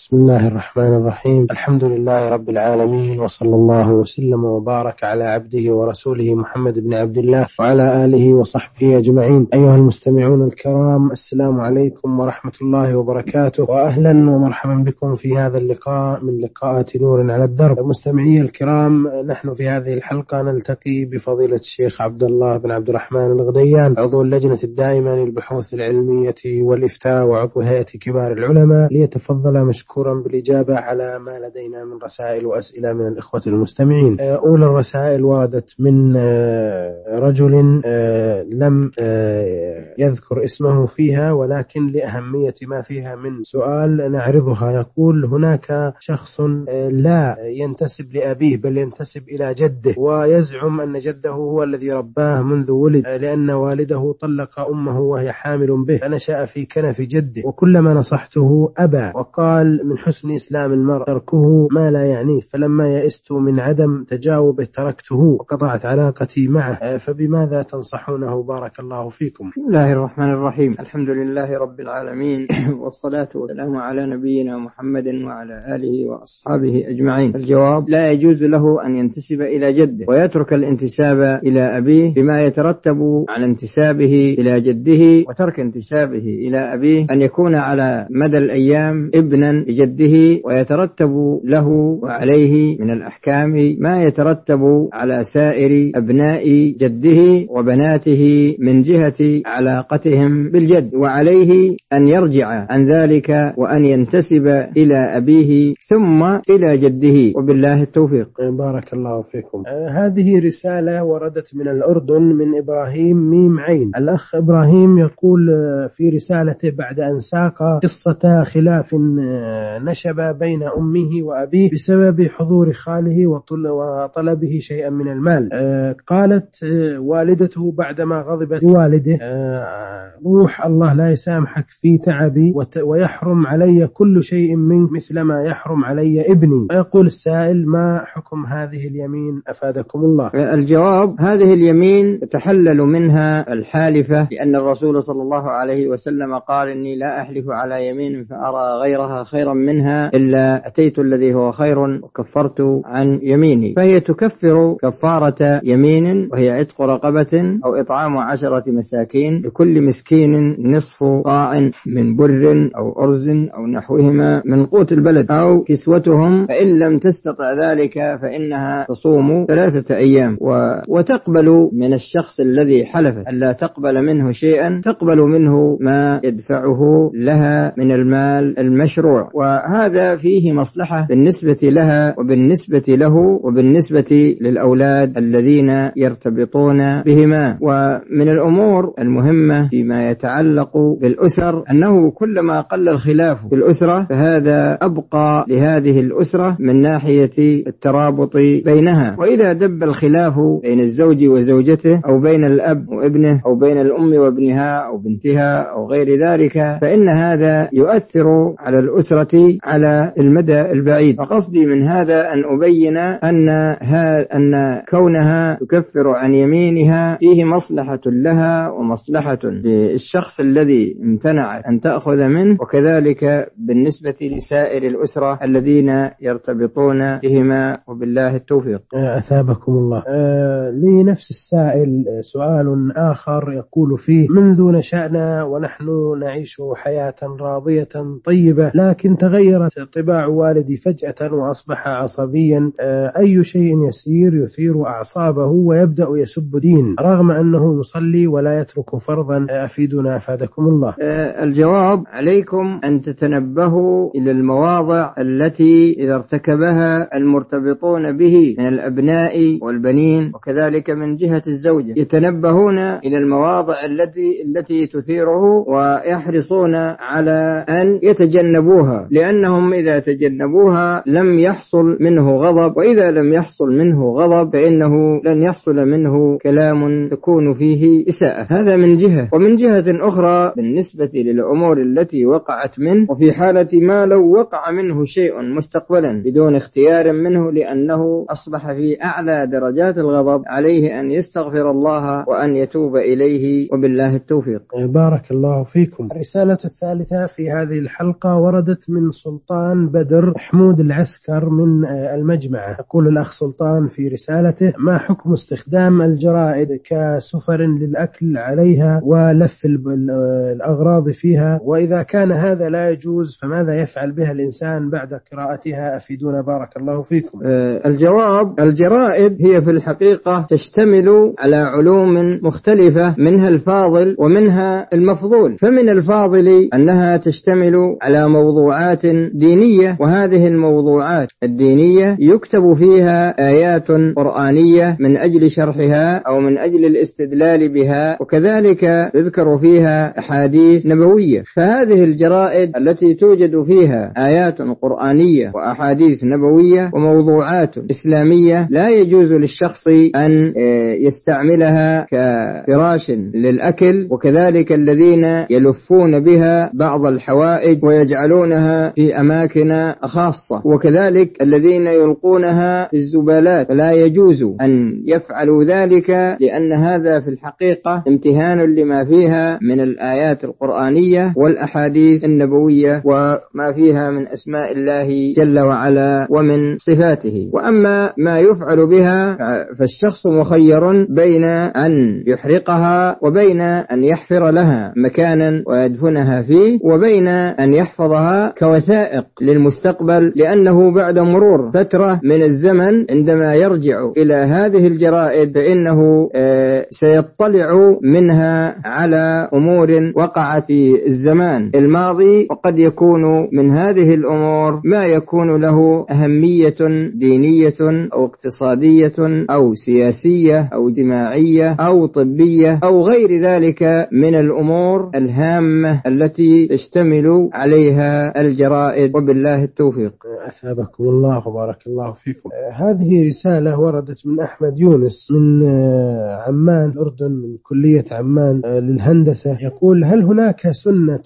بسم الله الرحمن الرحيم. الحمد لله رب العالمين، وصلى الله وسلم وبارك على عبده ورسوله محمد بن عبد الله وعلى آله وصحبه أجمعين. أيها المستمعون الكرام، السلام عليكم ورحمة الله وبركاته، وأهلا ومرحبا بكم في هذا اللقاء من لقاءات نور على الدرب. مستمعي الكرام، نحن في هذه الحلقة نلتقي بفضيلة الشيخ عبد الله بن عبد الرحمن الغديان، عضو اللجنة الدائمة للبحوث العلمية والإفتاء وعضو هيئة كبار العلماء، ليتفضل مشكورا بالإجابة على ما لدينا من رسائل وأسئلة من الإخوة المستمعين. أولى الرسائل وردت من رجل لم يذكر اسمه فيها، ولكن لأهمية ما فيها من سؤال نعرضها. يقول: هناك شخص لا ينتسب لأبيه بل ينتسب إلى جده، ويزعم أن جده هو الذي رباه منذ ولد، لأن والده طلق أمه وهي حامل به، فنشأ في كنف جده، وكلما نصحته أبى، وقال من حسن إسلام المرء تركه ما لا يعنيه، فلما يئست من عدم تجاوبه تركته وقطعت علاقتي معه، فبماذا تنصحونه؟ بارك الله فيكم. بسم الله الرحمن الرحيم. الحمد لله رب العالمين، والصلاة والسلام على نبينا محمد وعلى آله وأصحابه أجمعين. الجواب: لا يجوز له أن ينتسب إلى جده ويترك الانتساب إلى أبيه، بما يترتب على انتسابه إلى جده وترك انتسابه إلى أبيه أن يكون على مدى الأيام ابنا لجده، ويترتب له وعليه من الأحكام ما يترتب على سائر أبناء جده وبناته من جهة علاقتهم بالجد، وعليه أن يرجع عن ذلك وأن ينتسب إلى أبيه ثم إلى جده، وبالله التوفيق. بارك الله فيكم. هذه رسالة وردت من الأردن من إبراهيم ميم عين. الأخ إبراهيم يقول في رسالته بعد أن ساق قصة خلاف نشب بين أمه وأبيه بسبب حضور خاله وطلبه شيئا من المال، قالت والدته بعدما غضبت لوالده: روح الله لا يسامحك في تعبي، ويحرم علي كل شيء منك مثل ما يحرم علي ابني. ويقول السائل: ما حكم هذه اليمين أفادكم الله؟ الجواب: هذه اليمين تحلل منها الحالفة، لأن الرسول صلى الله عليه وسلم قال: إني لا أحلف على يمين فأرى غيرها خيرا منها إلا أتيت الذي هو خير وكفرت عن يميني. فهي تكفر كفارة يمين، وهي عتق رقبة أو إطعام 10 مساكين، لكل مسكين نصف صاع من بر أو أرز أو نحوهما من قوت البلد، أو كسوتهم، فإن لم تستطع ذلك فإنها تصوم 3 أيام. وتقبل من الشخص الذي حلف ألا تقبل منه شيئا، تقبل منه ما يدفعه لها من المال المشروع، وهذا فيه مصلحة بالنسبة لها وبالنسبة له وبالنسبة للأولاد الذين يرتبطون بهما. ومن الأمور المهمة فيما يتعلق بالأسر أنه كلما قل الخلاف في الأسرة فهذا أبقى لهذه الأسرة من ناحية الترابط بينها. وإذا دب الخلاف بين الزوج وزوجته، أو بين الأب وابنه، أو بين الأم وابنها أو بنتها أو غير ذلك، فإن هذا يؤثر على الأسرة على المدى البعيد. فقصدي من هذا أن أبين أن كونها تكفر عن يمينها فيه مصلحة لها ومصلحة للشخص الذي امتنع أن تأخذ منه، وكذلك بالنسبة لسائر الأسرة الذين يرتبطون بهما، وبالله التوفيق. أثابكم الله. لنفس السائل سؤال آخر يقول فيه: منذ نشأنا ونحن نعيش حياة راضية طيبة، لكن تغيرت طباع والدي فجأة وأصبح عصبيا، أي شيء يسير يثير أعصابه ويبدأ يسب دين رغم أنه يصلي ولا يترك فرضا، أفيدنا أفادكم الله. الجواب: عليكم أن تتنبهوا إلى المواضع التي إذا ارتكبها المرتبطون به من الأبناء والبنين، وكذلك من جهة الزوجة، يتنبهون إلى المواضع التي تثيره ويحرصون على أن يتجنبوها، لأنهم إذا تجنبوها لم يحصل منه غضب، وإذا لم يحصل منه غضب فإنه لن يحصل منه كلام تكون فيه إساءة. هذا من جهة. ومن جهة أخرى بالنسبة للأمور التي وقعت منه، وفي حالة ما لو وقع منه شيء مستقبلا بدون اختيار منه لأنه أصبح في أعلى درجات الغضب، عليه أن يستغفر الله وأن يتوب إليه، وبالله التوفيق. بارك الله فيكم. الرسالة الثالثة في هذه الحلقة وردت من سلطان بدر حمود العسكر من المجمعة. يقول الأخ سلطان في رسالته: ما حكم استخدام الجرائد كسفر للأكل عليها ولف الأغراض فيها؟ وإذا كان هذا لا يجوز فماذا يفعل بها الإنسان بعد قراءتها؟ أفيدونا بارك الله فيكم. الجواب: الجرائد هي في الحقيقة تشتمل على علوم مختلفة، منها الفاضل ومنها المفضول. فمن الفاضل أنها تشتمل على موضوعات دينية، وهذه الموضوعات الدينية يكتب فيها آيات قرآنية من أجل شرحها أو من أجل الاستدلال بها، وكذلك يذكر فيها أحاديث نبوية. فهذه الجرائد التي توجد فيها آيات قرآنية وأحاديث نبوية وموضوعات إسلامية لا يجوز للشخص أن يستعملها كفراش للأكل، وكذلك الذين يلفون بها بعض الحوائج ويجعلونها في أماكن خاصة، وكذلك الذين يلقونها في الزبالات، فلا يجوز أن يفعلوا ذلك، لأن هذا في الحقيقة امتهان لما فيها من الآيات القرآنية والأحاديث النبوية وما فيها من أسماء الله جل وعلا ومن صفاته. وأما ما يفعل بها فالشخص مخير بين أن يحرقها وبين أن يحفر لها مكانا ويدفنها فيه، وبين أن يحفظها كوثائق للمستقبل، لأنه بعد مرور فترة من الزمن عندما يرجع إلى هذه الجرائد فإنه سيطلع منها على أمور وقعت في الزمان الماضي، وقد يكون من هذه الأمور ما يكون له أهمية دينية أو اقتصادية أو سياسية أو جماعية أو طبية أو غير ذلك من الأمور الهامة التي تشتمل عليها الجرائد، وبالله التوفيق. أثابكم الله وبارك الله فيكم. هذه رسالة وردت من أحمد يونس من عمان الأردن، من كلية عمان للهندسة. يقول: هل هناك سنة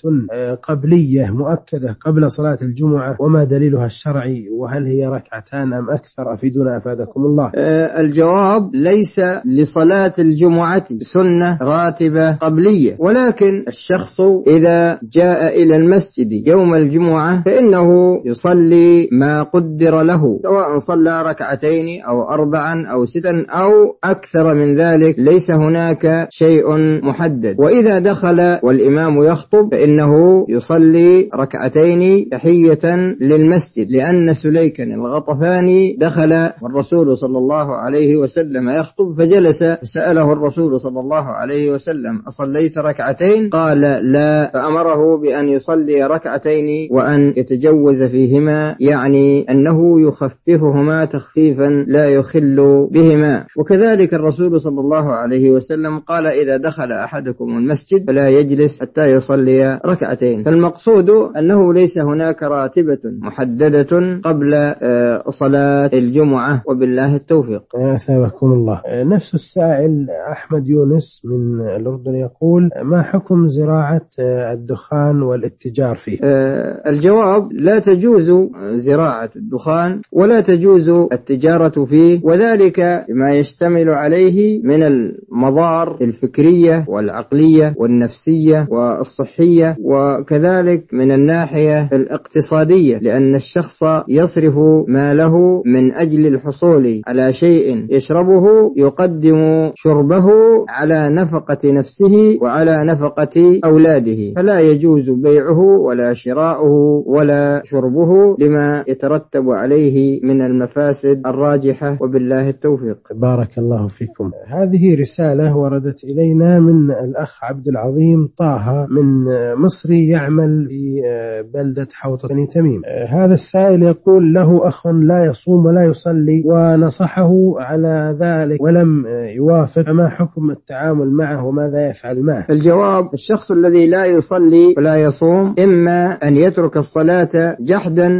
قبلية مؤكدة قبل صلاة الجمعة؟ وما دليلها الشرعي؟ وهل هي ركعتان أم أكثر؟ أفيدونا أفادكم الله. الجواب: ليس لصلاة الجمعة سنة راتبة قبلية، ولكن الشخص إذا جاء إلى المسجد يوم الجمعة فإنه يصلي ما قدر له، سواء صلى ركعتين أو 4 أو 6 أو أكثر من ذلك، ليس هناك شيء محدد. وإذا دخل والإمام يخطب فإنه يصلي ركعتين تحية للمسجد، لأن سليكا الغطفاني دخل والرسول صلى الله عليه وسلم يخطب فجلس، فسأله الرسول صلى الله عليه وسلم: أصليت ركعتين؟ قال: لا. فأمره بأن يصلي ركعتين وأن يتجوز فيهما، يعني أنه يخففهما تخفيفا لا يخل بهما. وكذلك الرسول صلى الله عليه وسلم قال: إذا دخل أحدكم المسجد فلا يجلس حتى يصلي ركعتين. فالمقصود أنه ليس هناك راتبة محددة قبل صلاة الجمعة، وبالله التوفيق. أثابكم الله. نفس السائل أحمد يونس من الأردن يقول: ما حكم زراعة الدخان والاتجار فيه؟ الجواب: لا تجوز زراعة الدخان ولا تجوز التجارة فيه، وذلك ما يشتمل عليه من المضار الفكرية والعقلية والنفسية والصحية، وكذلك من الناحية الاقتصادية، لأن الشخص يصرف ماله من أجل الحصول على شيء يشربه، يقدم شربه على نفقة نفسه وعلى نفقة أولاده، فلا يجوز بيعه ولا شراؤه ولا شربه لما يترتب عليه من المفاسد الراجحة، وبالله التوفيق. بارك الله فيكم. هذه رسالة وردت إلينا من الأخ عبد العظيم طه من مصري يعمل في بلدة حوطة بني تميم. هذا السائل يقول: له أخ لا يصوم ولا يصلي ونصحه على ذلك ولم يوافق، فما حكم التعامل معه وماذا يفعل معه؟ الجواب: الشخص الذي لا يصلي ولا يصوم إما أن يترك الصلاة جحدا لوجود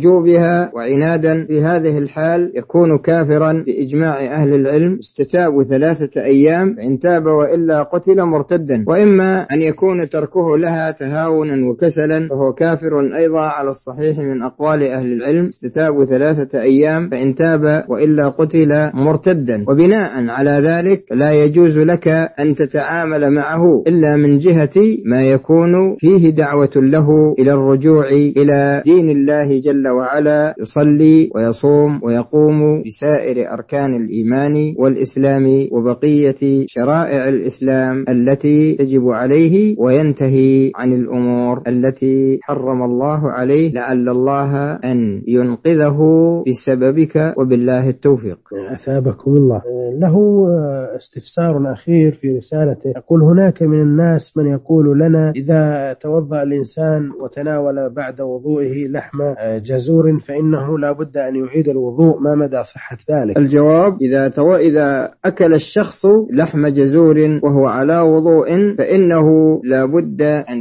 ووجوبها وعنادا، في هذه الحال يكون كافرا بإجماع أهل العلم. استتاب 3 أيام، فإن تاب وإلا قتل مرتدا. وإما أن يكون تركه لها تهاونا وكسلا فهو كافر أيضا على الصحيح من أقوال أهل العلم. استتاب 3 أيام، فإن تاب وإلا قتل مرتدا. وبناء على ذلك لا يجوز لك أن تتعامل معه إلا من جهة ما يكون فيه دعوة له إلى الرجوع إلى دين الله جل وعلا، يصلي ويصوم ويقوم بسائر أركان الإيمان والإسلام وبقية شرائع الإسلام التي تجب عليه، وينتهي عن الأمور التي حرم الله عليه، لعل الله أن ينقذه بسببك، وبالله التوفيق. أثابكم الله. له استفسار أخير في رسالته، يقول: هناك من الناس من يقول لنا إذا توضأ الإنسان وتناول بعد وضوئه لحم جزور فإنه لا بد أن يعيد الوضوء، ما مدى صحة ذلك؟ الجواب: إذا أكل الشخص لحم جزور وهو على وضوء فإنه لا بد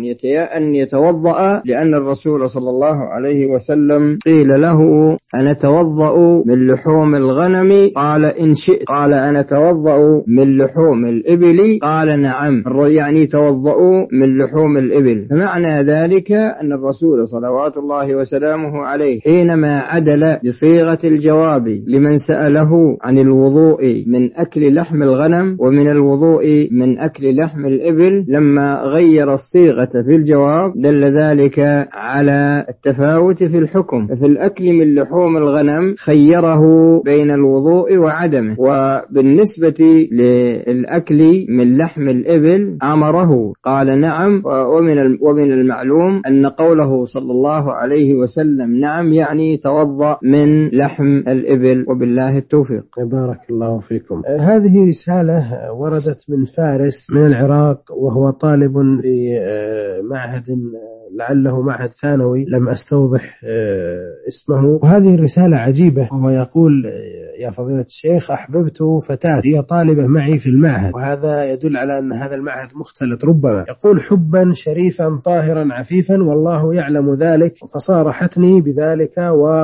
أن يتوضأ، لأن الرسول صلى الله عليه وسلم قيل له: أنا أتوضأ من لحوم الغنم؟ قال: إن شئت. قال: أنا أتوضأ من لحوم الإبل؟ قال: نعم، يعني توضأوا من لحوم الإبل. فمعنى ذلك أن الرسول صلوات الله وسلامه عليه حينما عدل بصيغة الجواب لمن سأله عن الوضوء من أكل لحم الغنم ومن الوضوء من أكل لحم الإبل، لما غير الصيغة في الجواب دل ذلك على التفاوت في الحكم. ففي الأكل من لحوم الغنم خيره بين الوضوء وعدمه، وبالنسبة للأكل من لحم الإبل أمره، قال: نعم. ومن المعلوم أن قوله صلى الله عليه وسلم نعم يعني توضأ من لحم الإبل، وبالله التوفيق. بارك الله فيكم. هذه رسالة وردت من فارس من العراق، وهو طالب في معهد لعله معهد ثانوي، لم أستوضح اسمه. وهذه الرسالة عجيبة، وهو يقول: يا فضيلة الشيخ، أحببت فتاة هي طالبة معي في المعهد، وهذا يدل على أن هذا المعهد مختلط ربما. يقول: حبا شريفا طاهرا عفيفا، والله يعلم ذلك، فصارحتني بذلك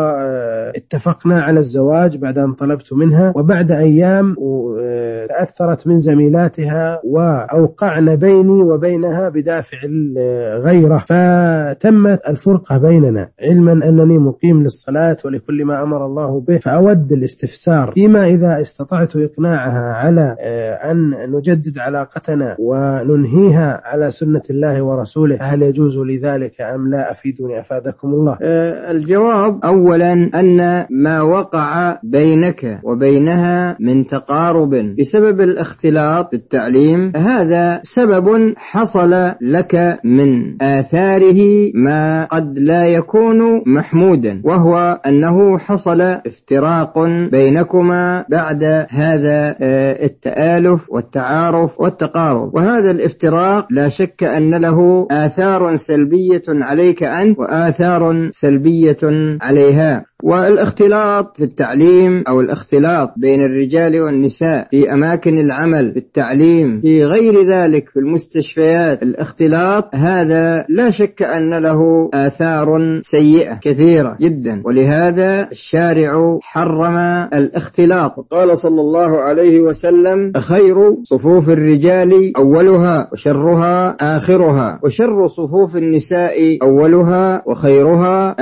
واتفقنا على الزواج بعد أن طلبت منها. وبعد أيام تأثرت من زميلاتها وأوقعن بيني وبينها بدافع الغيرة، فتمت الفرقة بيننا، علما أنني مقيم للصلاة ولكل ما أمر الله به. فأود الاستفسار فيما إذا استطعت إقناعها على أن نجدد علاقتنا وننهيها على سنة الله ورسوله، هل يجوز لذلك أم لا؟ أفيدوني أفادكم الله. الجواب: أولا أن ما وقع بينك وبينها من تقارب بسبب الاختلاط بالتعليم، هذا سبب حصل لك من آثاره ما قد لا يكون محمودا، وهو أنه حصل افتراق بينكما بعد هذا التآلف والتعارف والتقارب. وهذا الافتراق لا شك أن له آثار سلبية عليك أنت وآثار سلبية عليها. والاختلاط في التعليم أو الاختلاط بين الرجال والنساء في أماكن العمل، في التعليم، في غير ذلك، في المستشفيات، الاختلاط هذا لا شك أن له آثار سيئة كثيرة جدا، ولهذا الشارع حرم الاختلاط. وقال صلى الله عليه وسلم: خير صفوف الرجال أولها وشرها آخرها، وشر صفوف النساء أولها وخيرها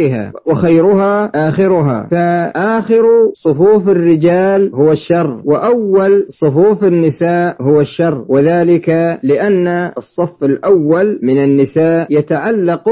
آخرها. فآخر صفوف الرجال هو الشر، وأول صفوف النساء هو الشر، وذلك لأن الصف الأول من النساء يتعلق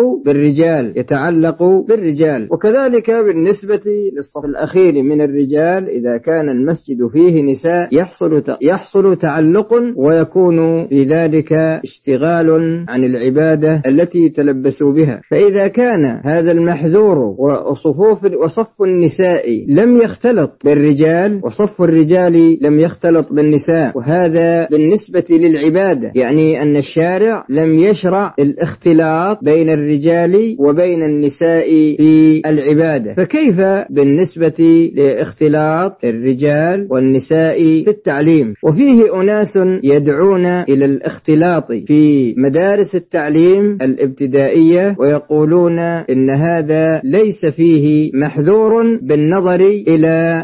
بالرجال. وكذلك بالنسبة للصف الأخير من الرجال، إذا كان المسجد فيه نساء يحصل تعلق، ويكون في ذلك اشتغال عن العبادة التي تلبسوا بها. فإذا كان هذا المحذور وصفوف وصف النساء لم يختلط بالرجال، وصف الرجال لم يختلط بالنساء، وهذا بالنسبة للعبادة، يعني أن الشارع لم يشرع الاختلاط بين الرجال وبين النساء في العبادة، فكيف بالنسبة لاختلاط الرجال والنساء في التعليم؟ وفيه أناس يدعون إلى الاختلاط في مدارس التعليم الابتدائية ويقولون إن هذا ليس فيه محذور بالنظر إلى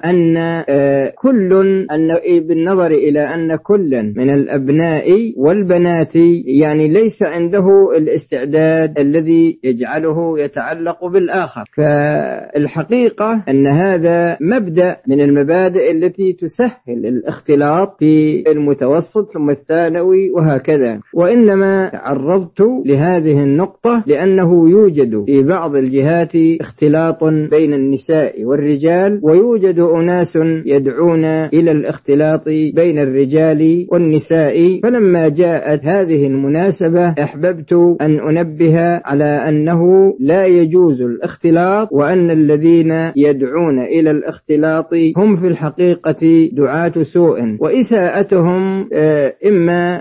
أن كل من الأبناء والبنات يعني ليس عنده الاستعداد الذي يجعله يتعلق بالآخر. فالحقيقة أن هذا مبدأ من المبادئ التي تسهل الاختلاط في المتوسط ثم الثانوي وهكذا. وإنما تعرضت لهذه النقطة لأنه يوجد في بعض الجهات اختلاط بين النساء والرجال، ويوجد أناس يدعون إلى الاختلاط بين الرجال والنساء، فلما جاءت هذه المناسبة أحببت أن أنبه على أنه لا يجوز الاختلاط، وأن الذين يدعون إلى الاختلاط هم في الحقيقة دعاة سوء، وإساءتهم إما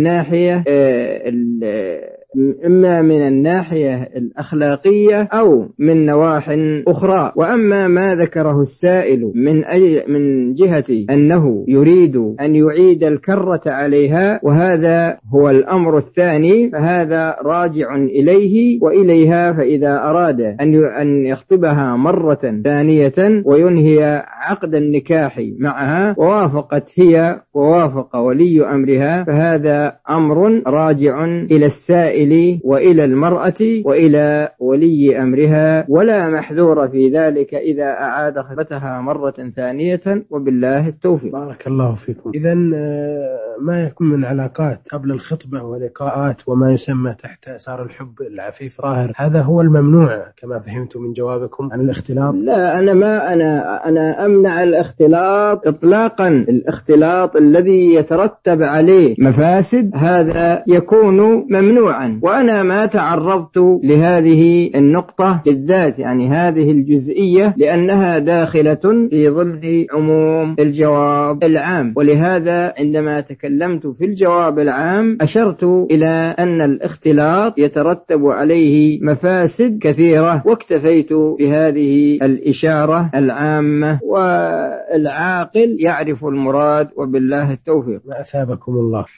من الناحية الأخلاقية أو من نواح أخرى. وأما ما ذكره السائل من جهة أنه يريد أن يعيد الكرة عليها، وهذا هو الأمر الثاني، فهذا راجع إليه وإليها، فإذا أراد أن يخطبها مرة ثانية وينهي عقد النكاح معها ووافقت هي ووافق ولي أمرها، فهذا أمر راجع إلى السائل وإلى المرأة وإلى ولي أمرها، ولا محذور في ذلك إذا أعاد خطبتها مرة ثانية، وبالله التوفيق. بارك الله فيكم. إذن ما يكون من علاقات قبل الخطبة ولقاءات وما يسمى تحت أثار الحب العفيف ظاهر، هذا هو الممنوع كما فهمت من جوابكم عن الاختلاط؟ لا، أنا أمنع الاختلاط إطلاقا. الاختلاط الذي يترتب عليه مفاسد هذا يكون ممنوعا، وأنا ما تعرضت لهذه النقطة بالذات، يعني هذه الجزئية، لأنها داخلة في ضمن عموم الجواب العام. ولهذا عندما تكلمت في الجواب العام أشرت إلى أن الاختلاط يترتب عليه مفاسد كثيرة، واكتفيت بهذه الإشارة العامة، والعاقل يعرف المراد، وبالله التوفيق. أثابكم الله.